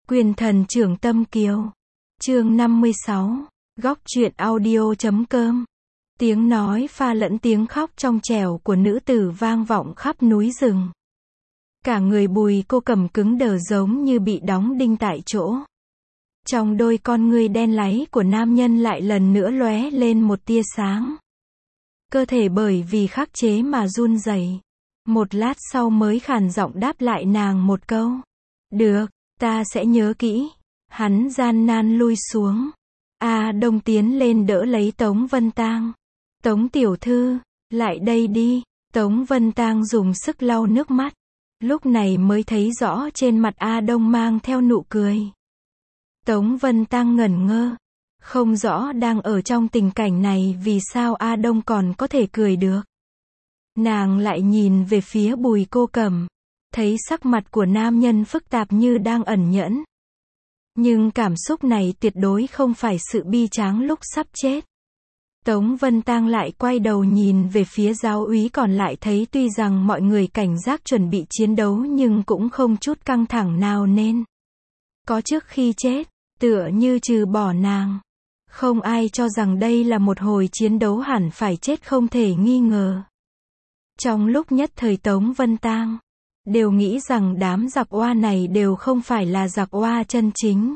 Quyền thần trưởng tâm kiều. Chương 56. Góc truyện audio.com. Tiếng nói pha lẫn tiếng khóc trong trẻo của nữ tử vang vọng khắp núi rừng. Cả người Bùi Cô Cầm cứng đờ giống như bị đóng đinh tại chỗ. Trong đôi con ngươi đen láy của nam nhân lại lần nữa lóe lên một tia sáng. Cơ thể bởi vì khắc chế mà run rẩy. Một lát sau mới khàn giọng đáp lại nàng một câu. Được, ta sẽ nhớ kỹ. Hắn gian nan lui xuống. A Đông tiến lên đỡ lấy Tống Vân Tang. Tống tiểu thư, lại đây đi. Tống Vân Tang dùng sức lau nước mắt. Lúc này mới thấy rõ trên mặt A Đông mang theo nụ cười. Tống Vân Tang ngẩn ngơ. Không rõ đang ở trong tình cảnh này vì sao A Đông còn có thể cười được. Nàng lại nhìn về phía Bùi Cô Cầm. Thấy sắc mặt của nam nhân phức tạp như đang ẩn nhẫn. Nhưng cảm xúc này tuyệt đối không phải sự bi tráng lúc sắp chết. Tống Vân Tang lại quay đầu nhìn về phía giáo úy còn lại thấy tuy rằng mọi người cảnh giác chuẩn bị chiến đấu nhưng cũng không chút căng thẳng nào nên. Có trước khi chết, tựa như trừ bỏ nàng. Không ai cho rằng đây là một hồi chiến đấu hẳn phải chết không thể nghi ngờ. Trong lúc nhất thời Tống Vân Tang đều nghĩ rằng đám giặc oa này đều không phải là giặc oa chân chính,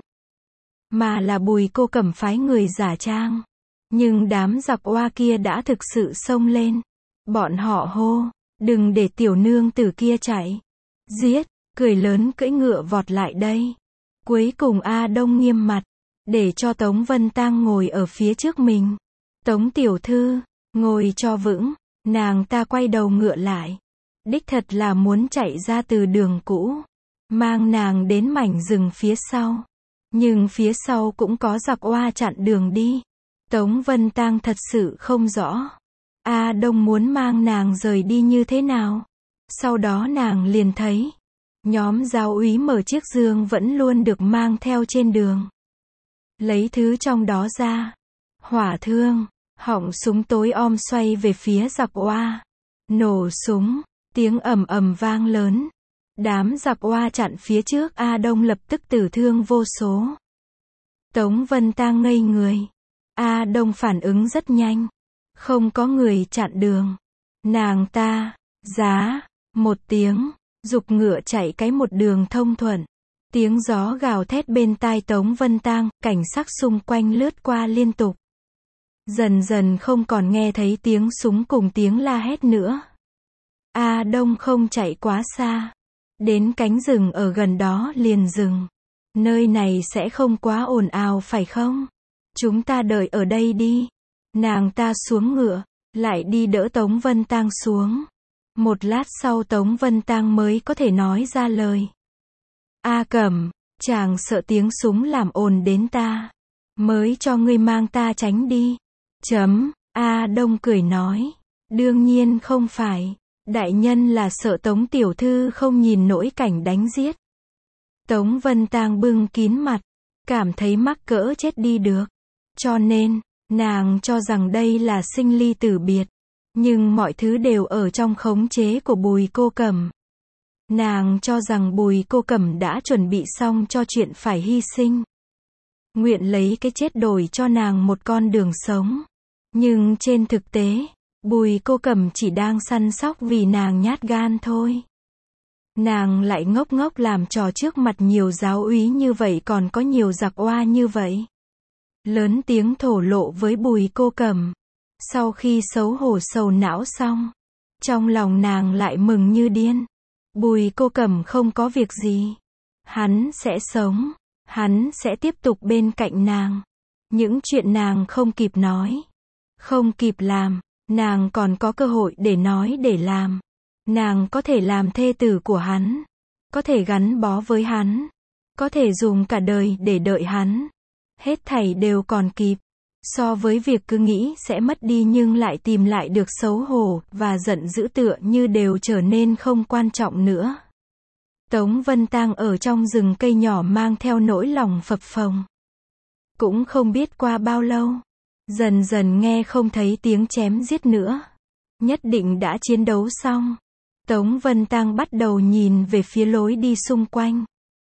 mà là Bùi Cô Cầm phái người giả trang. Nhưng đám giặc oa kia đã thực sự xông lên. Bọn họ hô, đừng để tiểu nương tử kia chạy. Giết, cười lớn cưỡi ngựa vọt lại đây. Cuối cùng A Đông nghiêm mặt, để cho Tống Vân Tang ngồi ở phía trước mình. Tống tiểu thư, ngồi cho vững. Nàng ta quay đầu ngựa lại. Đích thật là muốn chạy ra từ đường cũ. Mang nàng đến mảnh rừng phía sau. Nhưng phía sau cũng có giặc oa chặn đường đi. Tống Vân Tang thật sự không rõ. A Đông muốn mang nàng rời đi như thế nào. Sau đó nàng liền thấy. Nhóm giáo úy mở chiếc dương vẫn luôn được mang theo trên đường. Lấy thứ trong đó ra. Hỏa thương. Họng súng tối om xoay về phía giặc oa. Nổ súng. Tiếng ầm ầm vang lớn. Đám giặc oa chặn phía trước A Đông lập tức tử thương vô số. Tống Vân Tang ngây người. A Đông phản ứng rất nhanh. Không có người chặn đường. Nàng ta, giá, một tiếng, giục ngựa chạy cái một đường thông thuận. Tiếng gió gào thét bên tai Tống Vân Tang, cảnh sắc xung quanh lướt qua liên tục. Dần dần không còn nghe thấy tiếng súng cùng tiếng la hét nữa. A Đông không chạy quá xa. Đến cánh rừng ở gần đó liền dừng. Nơi này sẽ không quá ồn ào phải không? Chúng ta đợi ở đây đi. Nàng ta xuống ngựa, lại đi đỡ Tống Vân Tang xuống. Một lát sau Tống Vân Tang mới có thể nói ra lời. A Cẩm, chàng sợ tiếng súng làm ồn đến ta. Mới cho ngươi mang ta tránh đi. A Đông cười nói. Đương nhiên không phải. Đại nhân là sợ Tống tiểu thư không nhìn nổi cảnh đánh giết. Tống Vân Tang bưng kín mặt. Cảm thấy mắc cỡ chết đi được. Cho nên, nàng cho rằng đây là sinh ly tử biệt. Nhưng mọi thứ đều ở trong khống chế của Bùi Cô Cầm. Nàng cho rằng Bùi Cô Cầm đã chuẩn bị xong cho chuyện phải hy sinh. Nguyện lấy cái chết đổi cho nàng một con đường sống. Nhưng trên thực tế, Bùi Cô Cầm chỉ đang săn sóc vì nàng nhát gan thôi. Nàng lại ngốc ngốc làm trò trước mặt nhiều giáo úy như vậy còn có nhiều giặc oa như vậy. Lớn tiếng thổ lộ với Bùi Cô Cầm. Sau khi xấu hổ sầu não xong, trong lòng nàng lại mừng như điên. Bùi Cô Cầm không có việc gì. Hắn sẽ sống. Hắn sẽ tiếp tục bên cạnh nàng. Những chuyện nàng không kịp nói, không kịp làm, nàng còn có cơ hội để nói để làm. Nàng có thể làm thê tử của hắn. Có thể gắn bó với hắn. Có thể dùng cả đời để đợi hắn. Hết thảy đều còn kịp. So với việc cứ nghĩ sẽ mất đi nhưng lại tìm lại được xấu hổ và giận dữ tựa như đều trở nên không quan trọng nữa. Tống Vân Tang ở trong rừng cây nhỏ mang theo nỗi lòng phập phồng. Cũng không biết qua bao lâu. Dần dần nghe không thấy tiếng chém giết nữa. Nhất định đã chiến đấu xong. Tống Vân Tang bắt đầu nhìn về phía lối đi xung quanh.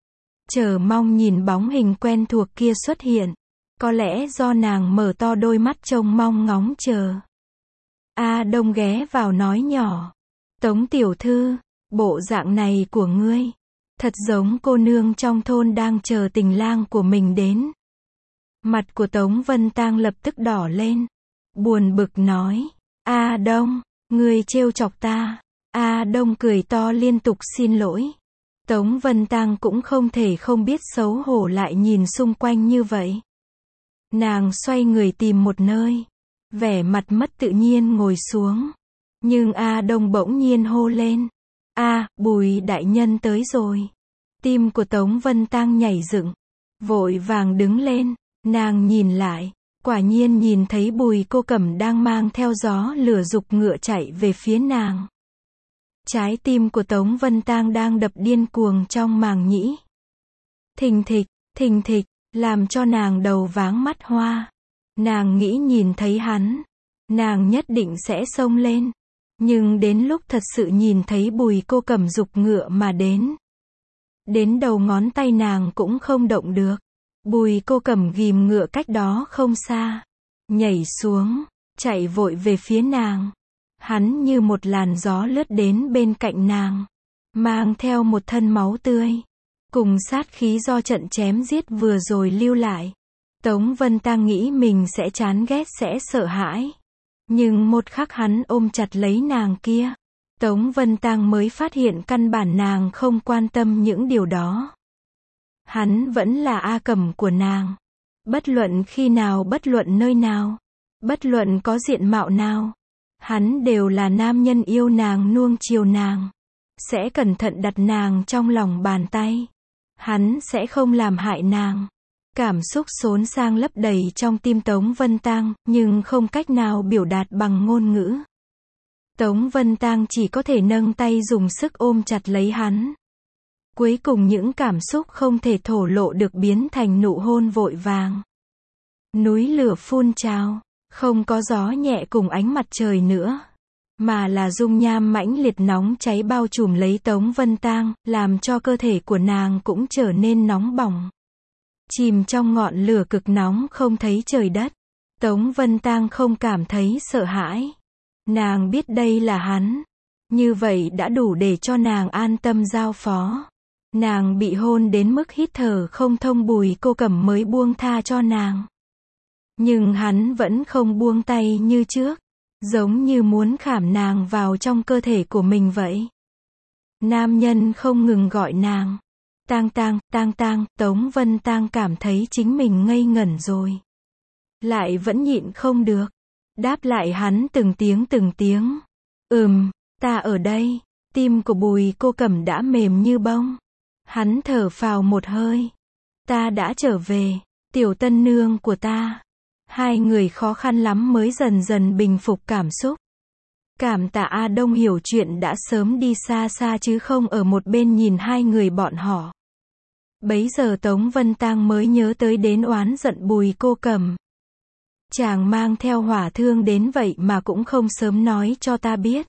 chờ mong nhìn bóng hình quen thuộc kia xuất hiện. Có lẽ do nàng mở to đôi mắt trông mong ngóng chờ. A Đông ghé vào nói nhỏ. Tống tiểu thư, bộ dạng này của ngươi, thật giống cô nương trong thôn đang chờ tình lang của mình đến. Mặt của Tống Vân Tang lập tức đỏ lên. Buồn bực nói. A Đông, ngươi trêu chọc ta. A Đông cười to liên tục xin lỗi. Tống Vân Tang cũng không thể không biết xấu hổ lại nhìn xung quanh như vậy. Nàng xoay người tìm một nơi, vẻ mặt mất tự nhiên ngồi xuống. Nhưng A Đông bỗng nhiên hô lên. Bùi đại nhân tới rồi. Tim của Tống Vân Tang nhảy dựng. Vội vàng đứng lên, nàng nhìn lại, quả nhiên nhìn thấy Bùi Cô Cẩm đang mang theo gió lửa giục ngựa chạy về phía nàng. Trái tim của Tống Vân Tang đang đập điên cuồng trong màng nhĩ. Thình thịch, làm cho nàng đầu váng mắt hoa. Nàng nghĩ nhìn thấy hắn, nàng nhất định sẽ xông lên. Nhưng đến lúc thật sự nhìn thấy Bùi Cô Cẩm giục ngựa mà đến đầu ngón tay nàng cũng không động được. Bùi Cô Cẩm ghìm ngựa cách đó không xa, nhảy xuống, chạy vội về phía nàng. Hắn như một làn gió lướt đến bên cạnh nàng, mang theo một thân máu tươi, cùng sát khí do trận chém giết vừa rồi lưu lại. Tống Vân Tang nghĩ mình sẽ chán ghét, sẽ sợ hãi. Nhưng một khắc hắn ôm chặt lấy nàng kia, Tống Vân Tang mới phát hiện căn bản nàng không quan tâm những điều đó. Hắn vẫn là A Cẩm của nàng. Bất luận khi nào, bất luận nơi nào, bất luận có diện mạo nào, hắn đều là nam nhân yêu nàng, nuông chiều nàng, sẽ cẩn thận đặt nàng trong lòng bàn tay. Hắn sẽ không làm hại nàng. Cảm xúc xốn sang lấp đầy trong tim Tống Vân Tang, nhưng không cách nào biểu đạt bằng ngôn ngữ. Tống Vân Tang chỉ có thể nâng tay dùng sức ôm chặt lấy hắn. Cuối cùng những cảm xúc không thể thổ lộ được biến thành nụ hôn vội vàng. Núi lửa phun trào, không có gió nhẹ cùng ánh mặt trời nữa, mà là dung nham mãnh liệt nóng cháy bao trùm lấy Tống Vân Tang, làm cho cơ thể của nàng cũng trở nên nóng bỏng. Chìm trong ngọn lửa cực nóng không thấy trời đất. Tống Vân Tang không cảm thấy sợ hãi. Nàng biết đây là hắn. Như vậy đã đủ để cho nàng an tâm giao phó. Nàng bị hôn đến mức hít thở không thông, Bùi Cô Cẩm mới buông tha cho nàng. Nhưng hắn vẫn không buông tay như trước, giống như muốn khảm nàng vào trong cơ thể của mình vậy. Nam nhân không ngừng gọi nàng. Tang, Tống Vân Tang cảm thấy chính mình ngây ngẩn rồi. Lại vẫn nhịn không được. Đáp lại hắn từng tiếng. Ta ở đây. Tim của Bùi Cô Cẩm đã mềm như bông. Hắn thở phào một hơi. Ta đã trở về, tiểu tân nương của ta. Hai người khó khăn lắm mới dần dần bình phục cảm xúc. Cảm tạ A Đông hiểu chuyện đã sớm đi xa xa chứ không ở một bên nhìn hai người bọn họ. Bấy giờ Tống Vân Tang mới nhớ tới đến oán giận Bùi Cô Cẩm. Chàng mang theo hỏa thương đến vậy mà cũng không sớm nói cho ta biết.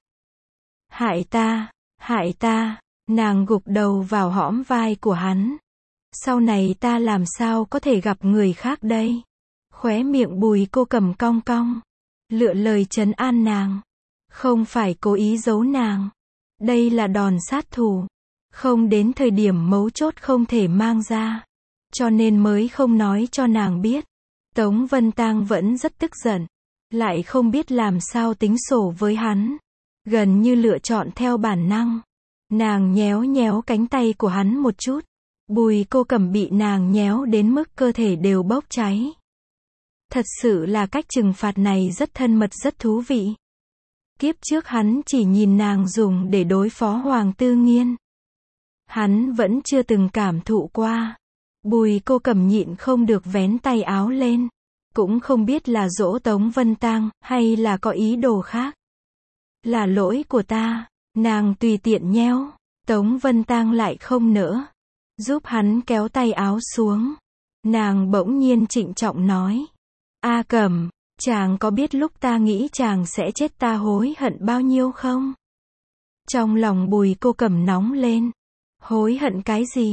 Hại ta, nàng gục đầu vào hõm vai của hắn. Sau này ta làm sao có thể gặp người khác đây? Khóe miệng Bùi Cô Cẩm cong cong, lựa lời trấn an nàng. Không phải cố ý giấu nàng. Đây là đòn sát thủ. Không đến thời điểm mấu chốt không thể mang ra. Cho nên mới không nói cho nàng biết. Tống Vân Tang vẫn rất tức giận. Lại không biết làm sao tính sổ với hắn. Gần như lựa chọn theo bản năng. Nàng nhéo cánh tay của hắn một chút. Bùi Cô Cẩm bị nàng nhéo đến mức cơ thể đều bốc cháy. Thật sự là cách trừng phạt này rất thân mật, rất thú vị. Kiếp trước hắn chỉ nhìn nàng dùng để đối phó Hoàng Tư Nghiên. Hắn vẫn chưa từng cảm thụ qua. Bùi Cô Cẩm nhịn không được vén tay áo lên. Cũng không biết là dỗ Tống Vân Tang, hay là có ý đồ khác. Là lỗi của ta. Nàng tùy tiện nhéo. Tống Vân Tang lại không nỡ. Giúp hắn kéo tay áo xuống. Nàng bỗng nhiên trịnh trọng nói. A Cẩm, chàng có biết lúc ta nghĩ chàng sẽ chết ta hối hận bao nhiêu không? Trong lòng Bùi Cô Cẩm nóng lên. Hối hận cái gì?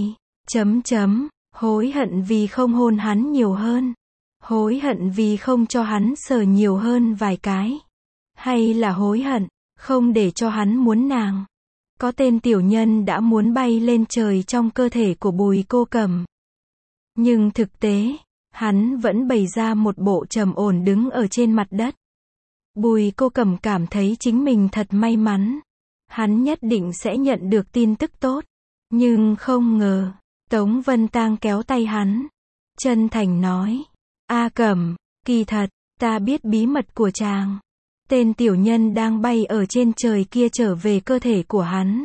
Hối hận vì không hôn hắn nhiều hơn. Hối hận vì không cho hắn sờ nhiều hơn vài cái. Hay là hối hận, không để cho hắn muốn nàng. Có tên tiểu nhân đã muốn bay lên trời trong cơ thể của Bùi Cô Cẩm. Nhưng thực tế, hắn vẫn bày ra một bộ trầm ổn đứng ở trên mặt đất. Bùi Cô Cẩm cảm thấy chính mình thật may mắn. Hắn nhất định sẽ nhận được tin tức tốt. Nhưng không ngờ, Tống Vân Tang kéo tay hắn. Chân thành nói. A Cẩm, kỳ thật, ta biết bí mật của chàng. Tên tiểu nhân đang bay ở trên trời kia trở về cơ thể của hắn.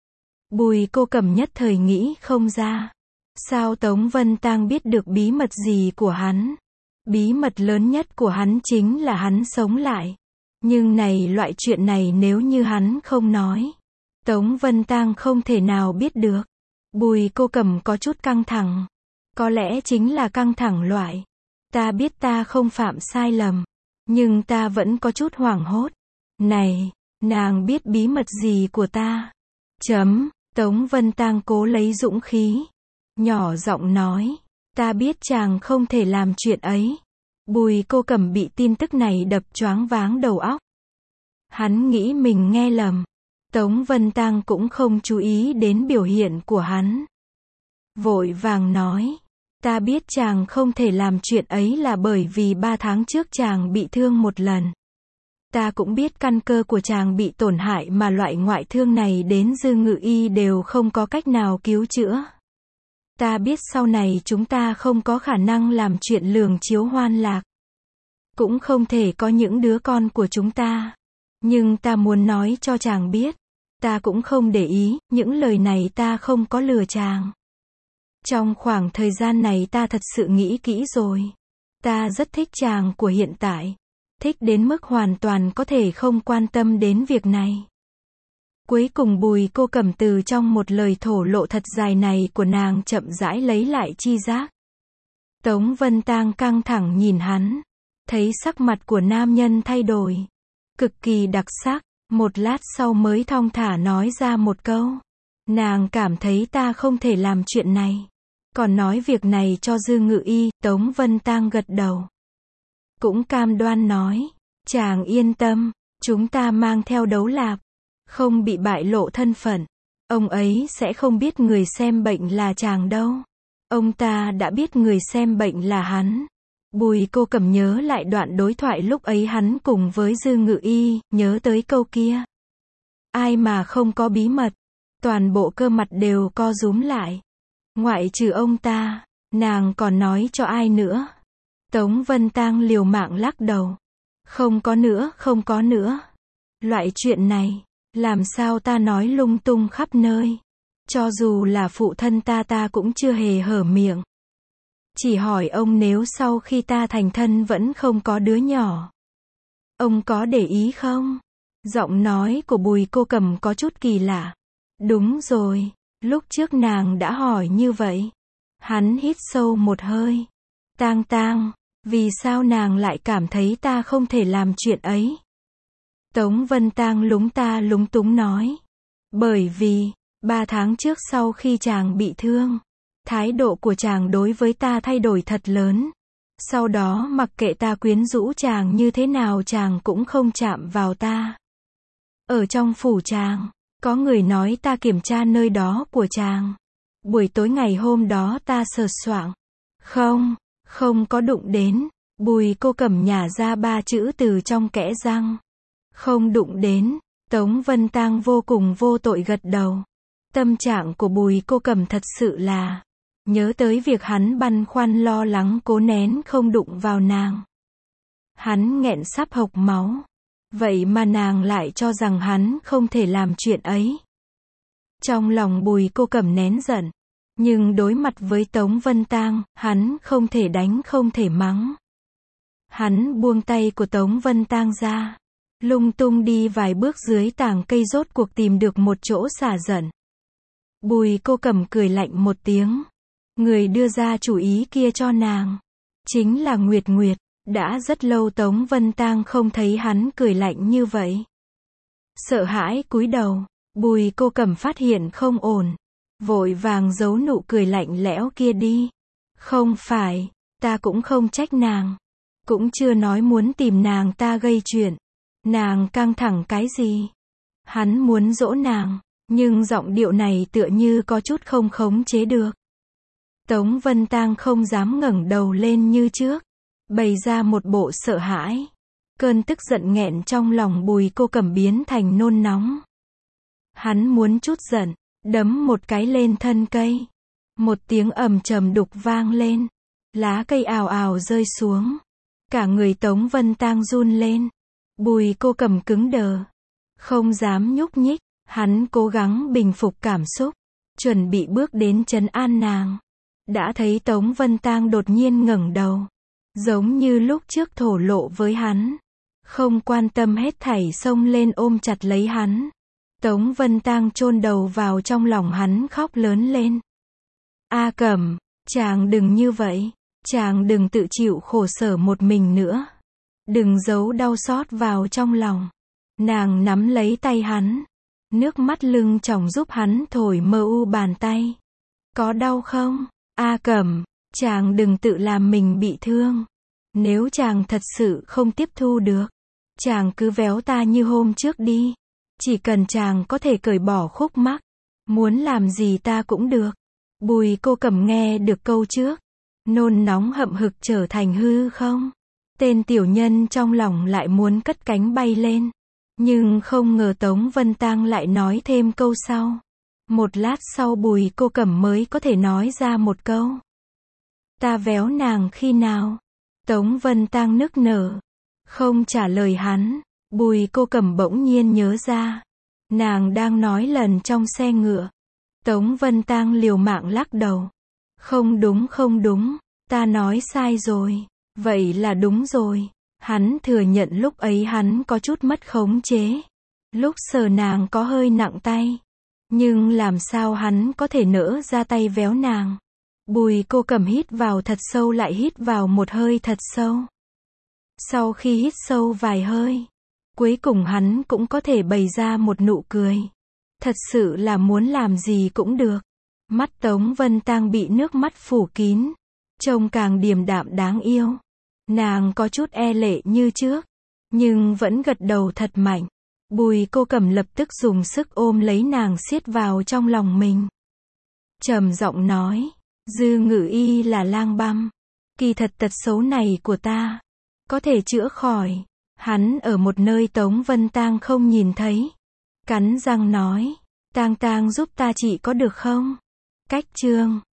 Bùi Cô Cẩm nhất thời nghĩ không ra. Sao Tống Vân Tang biết được bí mật gì của hắn? Bí mật lớn nhất của hắn chính là hắn sống lại. Nhưng loại chuyện này nếu như hắn không nói, Tống Vân Tang không thể nào biết được. Bùi Cô Cẩm có chút căng thẳng. Có lẽ chính là căng thẳng loại. Ta biết ta không phạm sai lầm. Nhưng ta vẫn có chút hoảng hốt. Này, nàng biết bí mật gì của ta? Tống Vân Tang cố lấy dũng khí. Nhỏ giọng nói. Ta biết chàng không thể làm chuyện ấy. Bùi Cô Cẩm bị tin tức này đập choáng váng đầu óc. Hắn nghĩ mình nghe lầm. Tống Vân Tang cũng không chú ý đến biểu hiện của hắn. Vội vàng nói. Ta biết chàng không thể làm chuyện ấy là bởi vì 3 tháng trước chàng bị thương một lần. Ta cũng biết căn cơ của chàng bị tổn hại mà loại ngoại thương này đến Dư Ngự Y đều không có cách nào cứu chữa. Ta biết sau này chúng ta không có khả năng làm chuyện lường chiếu hoan lạc. Cũng không thể có những đứa con của chúng ta. Nhưng ta muốn nói cho chàng biết. Ta cũng không để ý, những lời này ta không có lừa chàng. Trong khoảng thời gian này ta thật sự nghĩ kỹ rồi. Ta rất thích chàng của hiện tại. Thích đến mức hoàn toàn có thể không quan tâm đến việc này. Cuối cùng Bùi Cô Cẩm từ trong một lời thổ lộ thật dài này của nàng chậm rãi lấy lại chi giác. Tống Vân Tang căng thẳng nhìn hắn. Thấy sắc mặt của nam nhân thay đổi. Cực kỳ đặc sắc. Một lát sau mới thong thả nói ra một câu. Nàng cảm thấy ta không thể làm chuyện này. Còn nói việc này cho Dư Ngự Y. Tống Vân Tang gật đầu. Cũng cam đoan nói. Chàng yên tâm. Chúng ta mang theo Đấu Lạp. Không bị bại lộ thân phận. Ông ấy sẽ không biết người xem bệnh là chàng đâu. Ông ta đã biết người xem bệnh là hắn. Bùi Cô Cẩm nhớ lại đoạn đối thoại lúc ấy hắn cùng với Dư Ngự Y, nhớ tới câu kia. Ai mà không có bí mật. Toàn bộ cơ mặt đều co rúm lại. Ngoại trừ ông ta, nàng còn nói cho ai nữa? Tống Vân Tang liều mạng lắc đầu. Không có nữa, không có nữa. Loại chuyện này, làm sao ta nói lung tung khắp nơi. Cho dù là phụ thân ta cũng chưa hề hở miệng. Chỉ hỏi ông nếu sau khi ta thành thân vẫn không có đứa nhỏ. Ông có để ý không? Giọng nói của Bùi Cô Cẩm có chút kỳ lạ. Đúng rồi, lúc trước nàng đã hỏi như vậy. Hắn hít sâu một hơi. Tang, vì sao nàng lại cảm thấy ta không thể làm chuyện ấy? Tống Vân Tang lúng túng nói. Bởi vì, 3 tháng trước sau khi chàng bị thương, thái độ của chàng đối với ta thay đổi thật lớn. Sau đó mặc kệ ta quyến rũ chàng như thế nào chàng cũng không chạm vào ta. Ở trong phủ chàng, có người nói ta kiểm tra nơi đó của chàng. Buổi tối ngày hôm đó ta sờ soạng. Không có đụng đến. Bùi Cô Cẩm nhả ra 3 chữ từ trong kẽ răng. Không đụng đến. Tống Vân Tang vô cùng vô tội gật đầu. Tâm trạng của Bùi Cô Cẩm thật sự là nhớ tới việc hắn băn khoăn lo lắng cố nén không đụng vào nàng. Hắn nghẹn sắp hộc máu. Vậy mà nàng lại cho rằng hắn không thể làm chuyện ấy. Trong lòng Bùi Cô Cẩm nén giận. Nhưng đối mặt với Tống Vân Tang, hắn không thể đánh không thể mắng. Hắn buông tay của Tống Vân Tang ra. Lung tung đi vài bước dưới tàng cây rốt cuộc tìm được một chỗ xả giận. Bùi Cô Cẩm cười lạnh một tiếng. Người đưa ra chủ ý kia cho nàng chính là Nguyệt. Đã rất lâu Tống Vân Tang không thấy hắn cười lạnh như vậy. Sợ hãi cúi đầu, Bùi Cô Cẩm phát hiện không ổn. vội vàng giấu nụ cười lạnh lẽo kia đi. Không phải, ta cũng không trách nàng. Cũng chưa nói muốn tìm nàng ta gây chuyện. Nàng căng thẳng cái gì? Hắn muốn dỗ nàng, nhưng giọng điệu này tựa như có chút không khống chế được. Tống Vân Tang không dám ngẩng đầu lên như trước, bày ra một bộ sợ hãi. Cơn tức giận nghẹn trong lòng Bùi Cô Cẩm biến thành nôn nóng. Hắn muốn chút giận, đấm một cái lên thân cây. Một tiếng ầm trầm đục vang lên, lá cây ào ào rơi xuống. Cả người Tống Vân Tang run lên. Bùi Cô Cẩm cứng đờ, không dám nhúc nhích. Hắn cố gắng bình phục cảm xúc, chuẩn bị bước đến trấn an nàng. Đã thấy Tống Vân Tang đột nhiên ngẩng đầu, giống như lúc trước thổ lộ với hắn, không quan tâm hết thảy xông lên ôm chặt lấy hắn. Tống Vân Tang chôn đầu vào trong lòng hắn khóc lớn lên. A Cẩm, chàng đừng như vậy, chàng đừng tự chịu khổ sở một mình nữa. Đừng giấu đau xót vào trong lòng. Nàng nắm lấy tay hắn, nước mắt lưng tròng giúp hắn thổi mơ u bàn tay. Có đau không? A Cẩm, chàng đừng tự làm mình bị thương. Nếu chàng thật sự không tiếp thu được, chàng cứ véo ta như hôm trước đi. Chỉ cần chàng có thể cởi bỏ khúc mắc, muốn làm gì ta cũng được. Bùi Cô Cẩm nghe được câu trước, nôn nóng hậm hực trở thành hư không. Tên tiểu nhân trong lòng lại muốn cất cánh bay lên. Nhưng không ngờ Tống Vân Tang lại nói thêm câu sau. Một lát sau Bùi Cô Cẩm mới có thể nói ra một câu. Ta véo nàng khi nào? Tống Vân Tang nức nở, không trả lời hắn. Bùi Cô Cẩm bỗng nhiên nhớ ra, nàng đang nói lần trong xe ngựa. Tống Vân Tang liều mạng lắc đầu. Không đúng không đúng, ta nói sai rồi. Vậy là đúng rồi. Hắn thừa nhận lúc ấy hắn có chút mất khống chế. Lúc sờ nàng có hơi nặng tay. Nhưng làm sao hắn có thể nỡ ra tay véo nàng? Bùi Cô Cẩm hít vào thật sâu lại hít vào một hơi thật sâu. Sau khi hít sâu vài hơi, cuối cùng hắn cũng có thể bày ra một nụ cười. Thật sự là muốn làm gì cũng được. Mắt Tống Vân Tang bị nước mắt phủ kín, trông càng điềm đạm đáng yêu. Nàng có chút e lệ như trước, nhưng vẫn gật đầu thật mạnh. Bùi Cô Cẩm lập tức dùng sức ôm lấy nàng siết vào trong lòng mình. Trầm giọng nói, Dư Ngự Y là lang băm. Kỳ thật tật xấu này của ta có thể chữa khỏi. Hắn ở một nơi Tống Vân Tang không nhìn thấy. Cắn răng nói, Tang Tang giúp ta trị có được không? Cách chương